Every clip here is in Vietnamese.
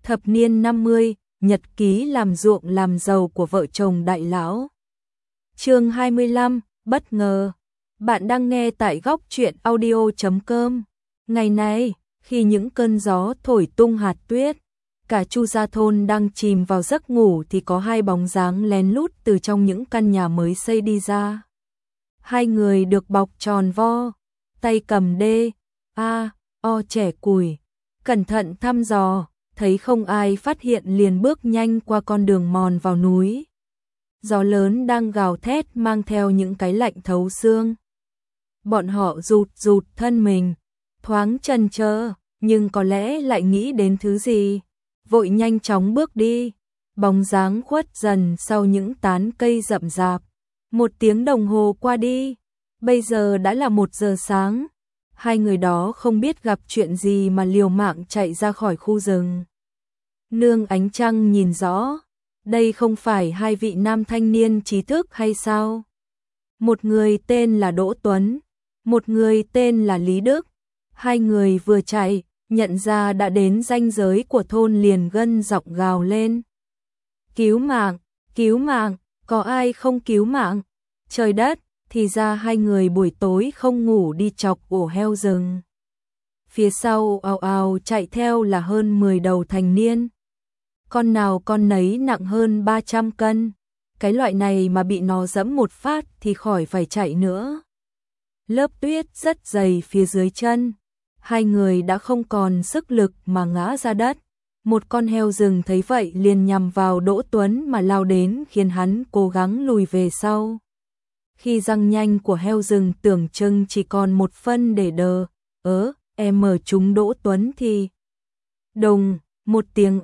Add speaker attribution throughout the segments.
Speaker 1: Thập niên 50, nhật ký làm ruộng làm giàu của vợ chồng đại lão. Chương 25, bất ngờ. Bạn đang nghe tại góc truyện audio.com. Ngày nay, khi những cơn gió thổi tung hạt tuyết, cả Chu gia thôn đang chìm vào giấc ngủ thì có hai bóng dáng lén lút từ trong những căn nhà mới xây đi ra. Hai người được bọc tròn vo, tay cầm o chẻ củi, cẩn thận thăm dò, thấy không ai phát hiện liền bước nhanh qua con đường mòn vào núi. Gió lớn đang gào thét mang theo những cái lạnh thấu xương. Bọn họ rụt rụt thân mình, thoáng chần chờ, nhưng có lẽ lại nghĩ đến thứ gì, vội nhanh chóng bước đi. Bóng dáng khuất dần sau những tán cây rậm rạp. 1 tiếng đồng hồ qua đi, bây giờ đã là 1 giờ sáng. Hai người đó không biết gặp chuyện gì mà liều mạng chạy ra khỏi khu rừng. Nương ánh trăng nhìn rõ, đây không phải hai vị nam thanh niên trí thức hay sao? Một người tên là Đỗ Tuấn, một người tên là Lý Đức. Hai người vừa chạy, nhận ra đã đến ranh giới của thôn liền gân giọng gào lên. Cứu mạng, có ai không cứu mạng? Trời đất, thì ra hai người buổi tối không ngủ đi chọc ổ heo rừng. Phía sau ào ào chạy theo là hơn 10 đầu thành niên. Con nào con nấy nặng hơn 300 cân. Cái loại này mà bị nó giẫm một phát thì khỏi phải chạy nữa. Lớp tuyết rất dày phía dưới chân. Hai người đã không còn sức lực mà ngã ra đất. Một con heo rừng thấy vậy liền nhằm vào Đỗ Tuấn mà lao đến khiến hắn cố gắng lùi về sau. Khi răng nanh của heo rừng tưởng chừng chỉ còn 1 phân để đờ, mở trúng Đỗ Tuấn thì đùng, một tiếng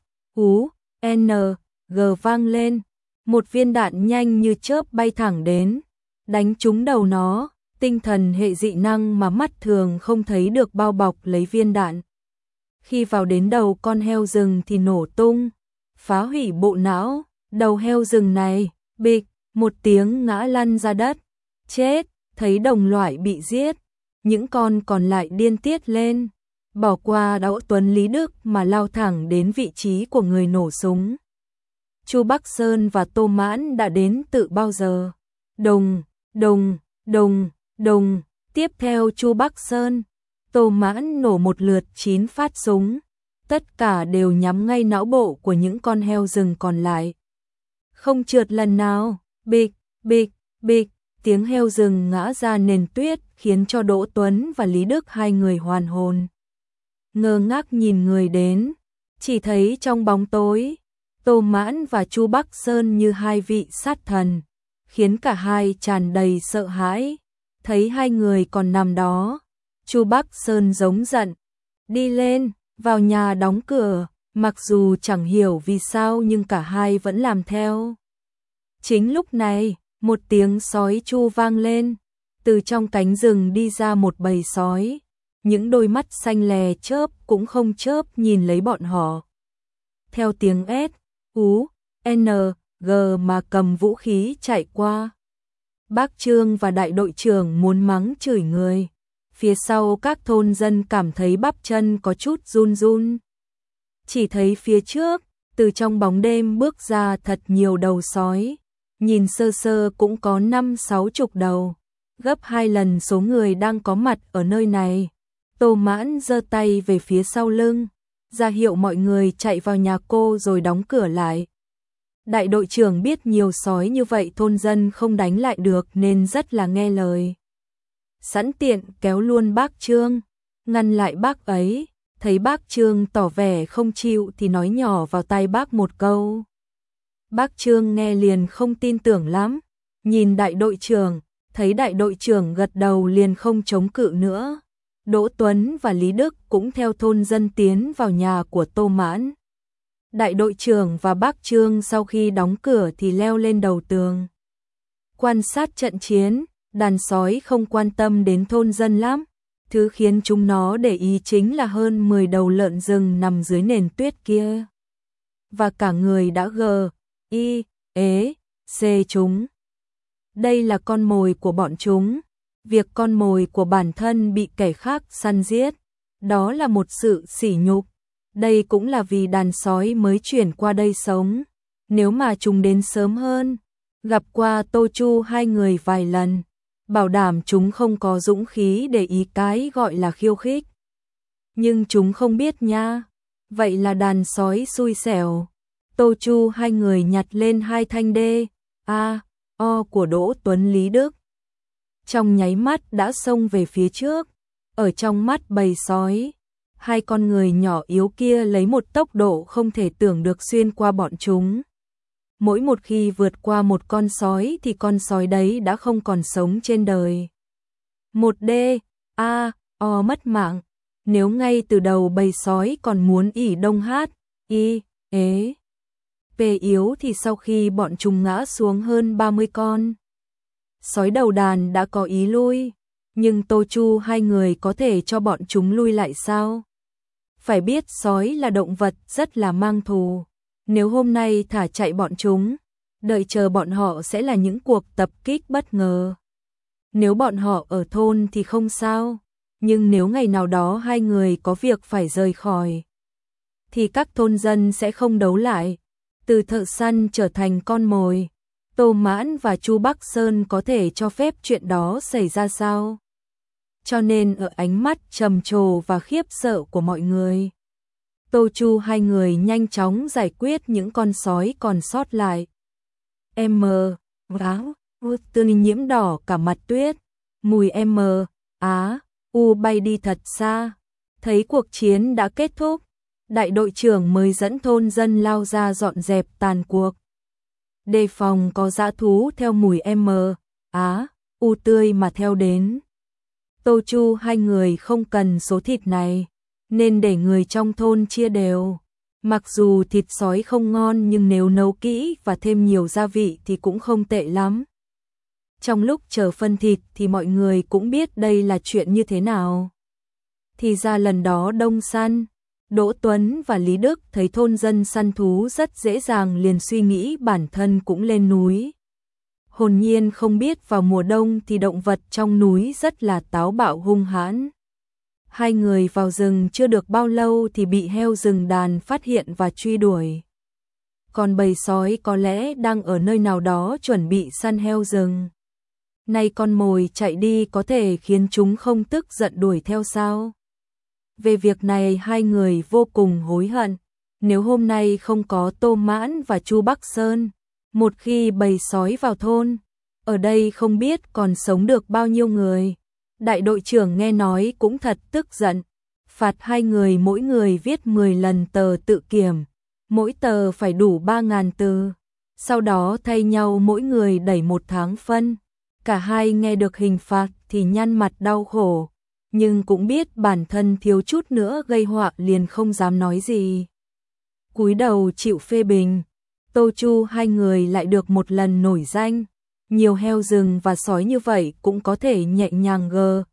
Speaker 1: S-U-N-G vang lên, một viên đạn nhanh như chớp bay thẳng đến, đánh trúng đầu nó, tinh thần hệ dị năng mà mắt thường không thấy được bao bọc lấy viên đạn. Khi vào đến đầu con heo rừng thì nổ tung, phá hủy bộ não, đầu heo rừng này, bịch, một tiếng ngã lăn ra đất. Chết, thấy đồng loại bị giết, những con còn lại điên tiết lên, bỏ qua Đỗ Tuấn Lý Đức mà lao thẳng đến vị trí của người nổ súng. Chu Bắc Sơn và Tô Mãn đã đến từ bao giờ. Đùng, tiếp theo Chu Bắc Sơn, Tô Mãn nổ một lượt 9 phát súng, tất cả đều nhắm ngay não bộ của những con heo rừng còn lại. Không trượt lần nào, bịch, tiếng heo rừng ngã ra nền tuyết khiến cho Đỗ Tuấn và Lý Đức hai người hoàn hồn. Ngơ ngác nhìn người đến, chỉ thấy trong bóng tối, Tô Mãn và Chu Bắc Sơn như hai vị sát thần, khiến cả hai tràn đầy sợ hãi. Thấy hai người còn nằm đó, Chu Bắc Sơn giống giận, đi lên, vào nhà đóng cửa, mặc dù chẳng hiểu vì sao nhưng cả hai vẫn làm theo. Chính lúc này, một tiếng sói chu vang lên, từ trong cánh rừng đi ra một bầy sói, những đôi mắt xanh lè chớp cũng không chớp nhìn lấy bọn họ. Theo tiếng S-U-N-G mà cầm vũ khí chạy qua. Bác Trương và đại đội trưởng muốn mắng chửi người. Phía sau các thôn dân cảm thấy bắp chân có chút run run. Chỉ thấy phía trước, từ trong bóng đêm bước ra thật nhiều đầu sói. Nhìn sơ sơ cũng có 50-60 đầu, gấp 2 lần số người đang có mặt ở nơi này. Tô Mãn giơ tay về phía sau lưng, ra hiệu mọi người chạy vào nhà cô rồi đóng cửa lại. Đại đội trưởng biết nhiều sói như vậy thôn dân không đánh lại được nên rất là nghe lời. Sẵn tiện kéo luôn bác Trương, ngăn lại bác ấy, thấy bác Trương tỏ vẻ không chịu thì nói nhỏ vào tai bác một câu. Bác Trương nghe liền không tin tưởng lắm, nhìn đại đội trưởng, thấy đại đội trưởng gật đầu liền không chống cự nữa. Đỗ Tuấn và Lý Đức cũng theo thôn dân tiến vào nhà của Tô Mãn. Đại đội trưởng và bác Trương sau khi đóng cửa thì leo lên đầu tường. Quan sát trận chiến, đàn sói không quan tâm đến thôn dân lắm. Thứ khiến chúng nó để ý chính là hơn 10 đầu lợn rừng nằm dưới nền tuyết kia. Và cả người đã xê chúng. Đây là con mồi của bọn chúng. Việc con mồi của bản thân bị kẻ khác săn giết, đó là một sự sỉ nhục. Đây cũng là vì đàn sói mới chuyển qua đây sống. Nếu mà chúng đến sớm hơn, gặp qua Tô Chu hai người vài lần, bảo đảm chúng không có dũng khí để ý cái gọi là khiêu khích. Nhưng chúng không biết nha. Vậy là đàn sói xui xẻo. Tô Chu hai người nhặt lên hai thanh D.A.O của Đỗ Tuấn Lý Đức. Trong nháy mắt đã xông về phía trước. Ở trong mắt bầy sói, hai con người nhỏ yếu kia lấy một tốc độ không thể tưởng được xuyên qua bọn chúng. Mỗi một khi vượt qua một con sói thì con sói đấy đã không còn sống trên đời. Một D.A.O mất mạng. Nếu ngay từ đầu bầy sói còn muốn ỉ đông hát, về yếu thì sau khi bọn chúng ngã xuống hơn 30 con, sói đầu đàn đã có ý lui. Nhưng Tô Chu hai người có thể cho bọn chúng lui lại sao? Phải biết sói là động vật rất là mang thù. Nếu hôm nay thả chạy bọn chúng, đợi chờ bọn họ sẽ là những cuộc tập kích bất ngờ. Nếu bọn họ ở thôn thì không sao. Nhưng nếu ngày nào đó hai người có việc phải rời khỏi, thì các thôn dân sẽ không đấu lại. Từ thợ săn trở thành con mồi, Tô Mãn và Chu Bắc Sơn có thể cho phép chuyện đó xảy ra sao? Cho nên ở ánh mắt trầm trồ và khiếp sợ của mọi người, Tô Chu hai người nhanh chóng giải quyết những con sói còn sót lại. Tư nhiễm đỏ cả mặt tuyết, mùi bay đi thật xa. Thấy cuộc chiến đã kết thúc, đại đội trưởng mới dẫn thôn dân lao ra dọn dẹp tàn cuộc. Đề phòng có dã thú theo mùi tươi mà theo đến. Tô Chu hai người không cần số thịt này, nên để người trong thôn chia đều. Mặc dù thịt sói không ngon nhưng nếu nấu kỹ và thêm nhiều gia vị thì cũng không tệ lắm. Trong lúc chờ phân thịt thì mọi người cũng biết đây là chuyện như thế nào. Thì ra lần đó đông săn, Đỗ Tuấn và Lý Đức thấy thôn dân săn thú rất dễ dàng liền suy nghĩ bản thân cũng lên núi. Hồn nhiên không biết vào mùa đông thì động vật trong núi rất là táo bạo hung hãn. Hai người vào rừng chưa được bao lâu thì bị heo rừng đàn phát hiện và truy đuổi. Còn bầy sói có lẽ đang ở nơi nào đó chuẩn bị săn heo rừng. Nay con mồi chạy đi có thể khiến chúng không tức giận đuổi theo sao? Về việc này hai người vô cùng hối hận. Nếu hôm nay không có Tô Mãn và Chu Bắc Sơn, một khi bầy sói vào thôn, ở đây không biết còn sống được bao nhiêu người. Đại đội trưởng nghe nói cũng thật tức giận, phạt hai người mỗi người viết 10 lần tờ tự kiểm, mỗi tờ phải đủ 3.000 từ. Sau đó thay nhau mỗi người đẩy 1 tháng phân. Cả hai nghe được hình phạt thì nhăn mặt đau khổ, nhưng cũng biết bản thân thiếu chút nữa gây họa liền không dám nói gì. Cúi đầu chịu phê bình, Tô Chu hai người lại được một lần nổi danh. Nhiều heo rừng và sói như vậy cũng có thể nhẹ nhàng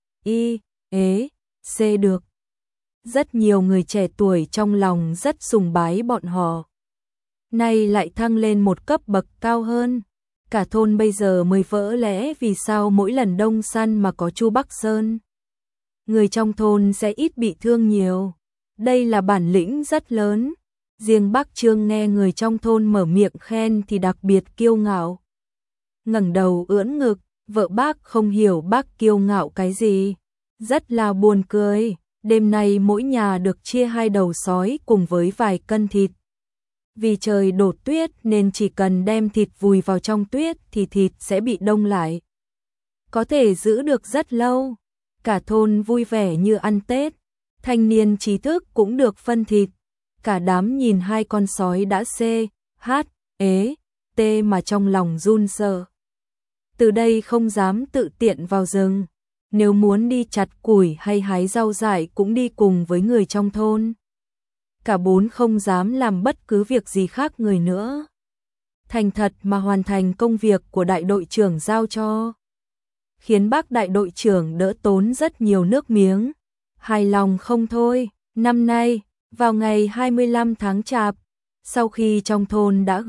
Speaker 1: được. Rất nhiều người trẻ tuổi trong lòng rất sùng bái bọn họ. Nay lại thăng lên một cấp bậc cao hơn. Cả thôn bây giờ mới vỡ lẽ vì sao mỗi lần đông săn mà có Chu Bắc Sơn, người trong thôn sẽ ít bị thương nhiều. Đây là bản lĩnh rất lớn. Riêng bác Trương nghe người trong thôn mở miệng khen thì đặc biệt kiêu ngạo. Ngẩng đầu ưỡn ngực, vợ bác không hiểu bác kiêu ngạo cái gì. Rất là buồn cười, đêm nay mỗi nhà được chia 2 đầu sói cùng với vài cân thịt. Vì trời đổ tuyết nên chỉ cần đem thịt vùi vào trong tuyết thì thịt sẽ bị đông lại. Có thể giữ được rất lâu. Cả thôn vui vẻ như ăn Tết. Thanh niên trí thức cũng được phân thịt. Cả đám nhìn 2 con sói đã mà trong lòng run sợ. Từ đây không dám tự tiện vào rừng. Nếu muốn đi chặt củi hay hái rau dại cũng đi cùng với người trong thôn. Cả 4 không dám làm bất cứ việc gì khác người nữa. Thành thật mà hoàn thành công việc của đại đội trưởng giao cho. Khiến bác đại đội trưởng đỡ tốn rất nhiều nước miếng. Hài lòng không thôi. Năm nay, vào ngày 25 tháng Chạp, sau khi trong thôn đã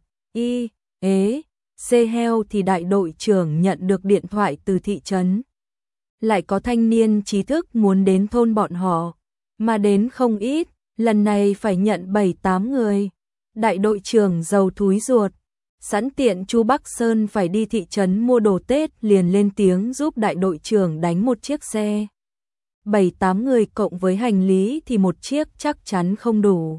Speaker 1: heo thì đại đội trưởng nhận được điện thoại từ thị trấn. Lại có thanh niên trí thức muốn đến thôn bọn họ, mà đến không ít. lần này phải nhận 7-8 người. Đại đội trưởng giàu thúi ruột, sẵn tiện Chu Bắc Sơn phải đi thị trấn mua đồ Tết liền lên tiếng giúp đại đội trưởng đánh một chiếc xe. 7-8 người cộng với hành lý thì một chiếc chắc chắn không đủ.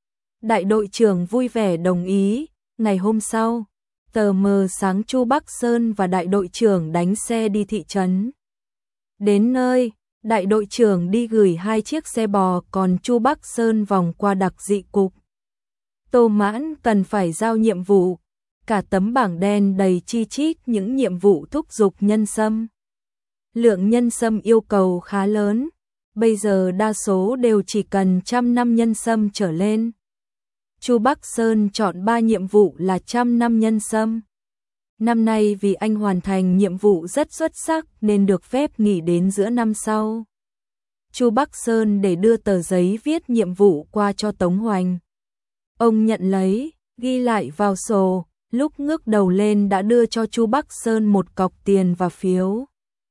Speaker 1: Đại đội trưởng vui vẻ đồng ý. Ngày hôm sau, tờ mờ sáng Chu Bắc Sơn và đại đội trưởng đánh xe đi thị trấn. Đến nơi, đại đội trưởng đi gửi 2 chiếc xe bò, còn Chu Bắc Sơn vòng qua đặc dị cục. Tô Mãn cần phải giao nhiệm vụ, cả tấm bảng đen đầy chi chít những nhiệm vụ thúc giục nhân sâm. Lượng nhân sâm yêu cầu khá lớn, bây giờ đa số đều chỉ cần 100 năm nhân sâm trở lên. Chu Bắc Sơn chọn 3 nhiệm vụ là 100 năm nhân sâm. Năm nay vì anh hoàn thành nhiệm vụ rất xuất sắc nên được phép nghỉ đến giữa năm sau. Chu Bắc Sơn để đưa tờ giấy viết nhiệm vụ qua cho Tống Hoành. Ông nhận lấy, ghi lại vào sổ, lúc ngước đầu lên đã đưa cho Chu Bắc Sơn một cọc tiền và phiếu.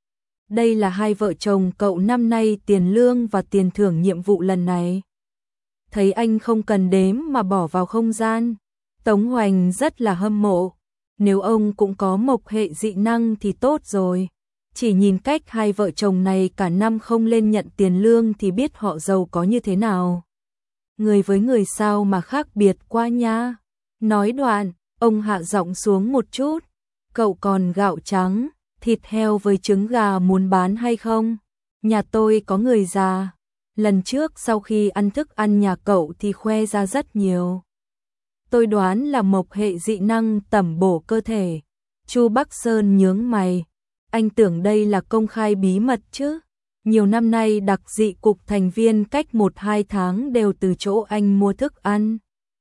Speaker 1: Đây là hai vợ chồng cậu năm nay tiền lương và tiền thưởng nhiệm vụ lần này. Thấy anh không cần đếm mà bỏ vào không gian, Tống Hoành rất là hâm mộ. Nếu ông cũng có mộc hệ dị năng thì tốt rồi. Chỉ nhìn cách hai vợ chồng này cả năm không lên nhận tiền lương thì biết họ giàu có như thế nào. Người với người sao mà khác biệt quá nha. Nói đoạn, ông hạ giọng xuống một chút. Cậu còn gạo trắng, thịt heo với trứng gà muốn bán hay không? Nhà tôi có người già. Lần trước sau khi ăn thức ăn nhà cậu thì khoe ra rất nhiều. Tôi đoán là mộc hệ dị năng tẩm bổ cơ thể. Chu Bắc Sơn nhướng mày. Anh tưởng đây là công khai bí mật chứ? Nhiều năm nay đặc dị cục thành viên cách 1-2 tháng đều từ chỗ anh mua thức ăn.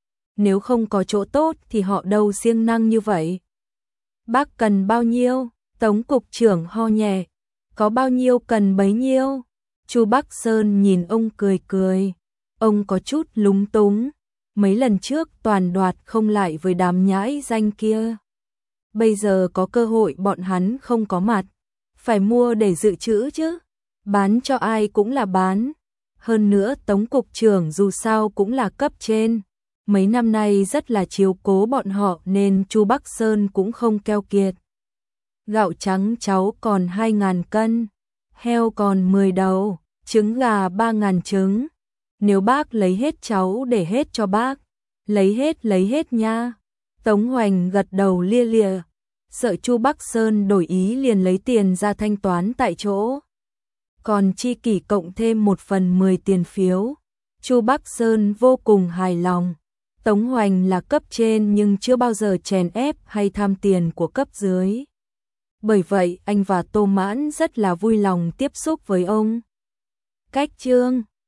Speaker 1: Nếu không có chỗ tốt thì họ đâu siêng năng như vậy. Bác cần bao nhiêu? Tống cục trưởng ho nhẹ. Có bao nhiêu cần bấy nhiêu? Chu Bắc Sơn nhìn ông cười cười. Ông có chút lúng túng. Mấy lần trước toàn đoạt không lại với đám nhãi danh kia. Bây giờ có cơ hội bọn hắn không có mặt. Phải mua để dự trữ chứ. Bán cho ai cũng là bán. Hơn nữa Tống cục trưởng dù sao cũng là cấp trên. Mấy năm nay rất là chiếu cố bọn họ nên Chu Bắc Sơn cũng không keo kiệt. Gạo trắng cháu còn 2.000 cân. Heo còn 10 đầu. Trứng gà 3.000 trứng. Nếu bác lấy hết cháu để hết cho bác. Lấy hết nha. Tống Hoành gật đầu lia lịa. Sợ Chu Bắc Sơn đổi ý liền lấy tiền ra thanh toán tại chỗ. Còn chi kỷ cộng thêm 1/10 tiền phiếu. Chu Bắc Sơn vô cùng hài lòng. Tống Hoành là cấp trên nhưng chưa bao giờ chèn ép hay tham tiền của cấp dưới. Bởi vậy anh và Tô Mãn rất là vui lòng tiếp xúc với ông. Cách chương